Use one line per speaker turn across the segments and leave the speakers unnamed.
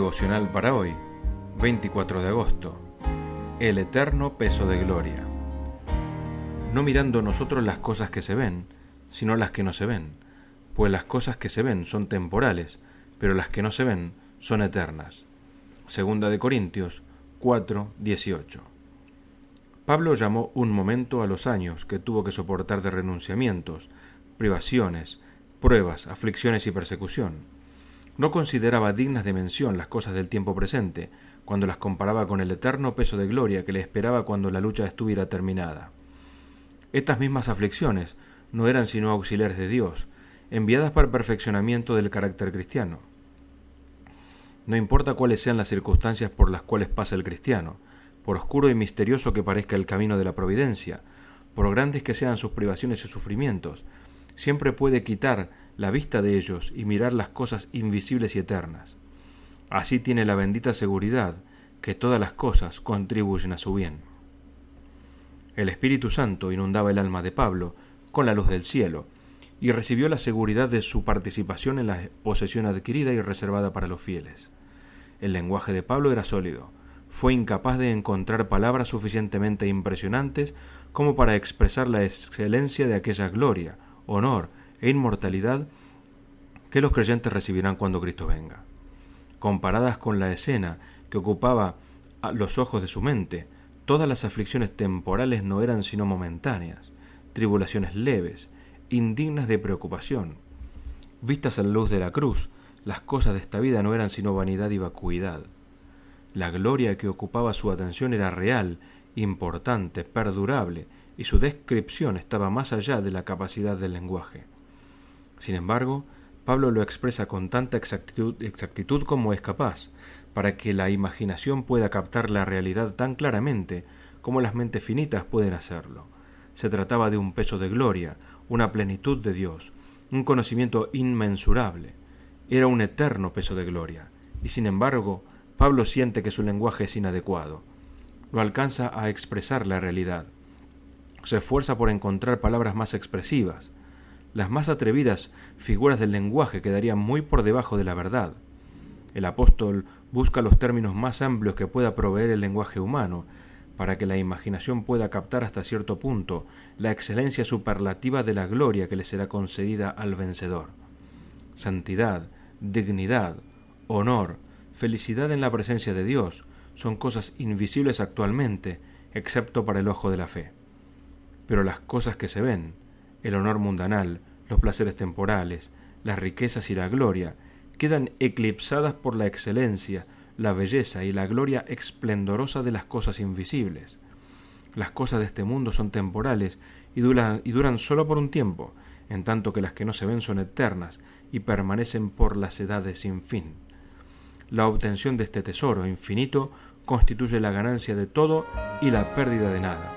Devocional para hoy, 24 de agosto. El eterno peso de gloria. No mirando nosotros las cosas que se ven, sino las que no se ven, pues las cosas que se ven son temporales, pero las que no se ven son eternas. Segunda de Corintios 4:18. Pablo llamó un momento a los años que tuvo que soportar de renunciamientos, privaciones, pruebas, aflicciones y persecución. No consideraba dignas de mención las cosas del tiempo presente, cuando las comparaba con el eterno peso de gloria que le esperaba cuando la lucha estuviera terminada. Estas mismas aflicciones no eran sino auxiliares de Dios, enviadas para el perfeccionamiento del carácter cristiano. No importa cuáles sean las circunstancias por las cuales pasa el cristiano, por oscuro y misterioso que parezca el camino de la providencia, por grandes que sean sus privaciones y sufrimientos, siempre puede quitar la vista de ellos y mirar las cosas invisibles y eternas. Así tiene la bendita seguridad que todas las cosas contribuyen a su bien. El Espíritu Santo inundaba el alma de Pablo con la luz del cielo, y recibió la seguridad de su participación en la posesión adquirida y reservada para los fieles. El lenguaje de Pablo era sólido. Fue incapaz de encontrar palabras suficientemente impresionantes como para expresar la excelencia de aquella gloria, honor e inmortalidad que los creyentes recibirán cuando Cristo venga. Comparadas con la escena que ocupaba los ojos de su mente, todas las aflicciones temporales no eran sino momentáneas, tribulaciones leves, indignas de preocupación. Vistas a la luz de la cruz, las cosas de esta vida no eran sino vanidad y vacuidad. La gloria que ocupaba su atención era real, importante, perdurable, y su descripción estaba más allá de la capacidad del lenguaje. Sin embargo, Pablo lo expresa con tanta exactitud como es capaz, para que la imaginación pueda captar la realidad tan claramente como las mentes finitas pueden hacerlo. Se trataba de un peso de gloria, una plenitud de Dios, un conocimiento inmensurable. Era un eterno peso de gloria, y sin embargo, Pablo siente que su lenguaje es inadecuado. No alcanza a expresar la realidad. Se esfuerza por encontrar palabras más expresivas. Las más atrevidas figuras del lenguaje quedarían muy por debajo de la verdad. El apóstol busca los términos más amplios que pueda proveer el lenguaje humano, para que la imaginación pueda captar hasta cierto punto la excelencia superlativa de la gloria que le será concedida al vencedor. Santidad, dignidad, honor, felicidad en la presencia de Dios son cosas invisibles actualmente, excepto para el ojo de la fe. Pero las cosas que se ven, el honor mundanal, los placeres temporales, las riquezas y la gloria, quedan eclipsadas por la excelencia, la belleza y la gloria esplendorosa de las cosas invisibles. Las cosas de este mundo son temporales y duran solo por un tiempo, en tanto que las que no se ven son eternas y permanecen por las edades sin fin. La obtención de este tesoro infinito constituye la ganancia de todo y la pérdida de nada.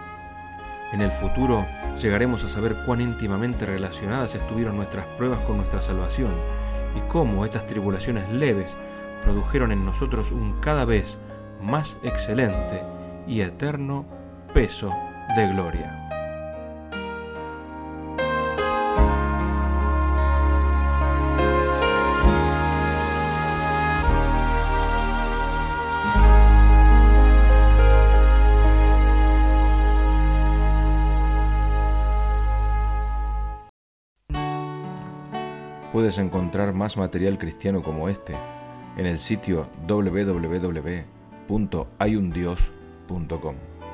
En el futuro llegaremos a saber cuán íntimamente relacionadas estuvieron nuestras pruebas con nuestra salvación y cómo estas tribulaciones leves produjeron en nosotros un cada vez más excelente y eterno peso de gloria.
Puedes encontrar más material cristiano como este en el sitio www.hayundios.com.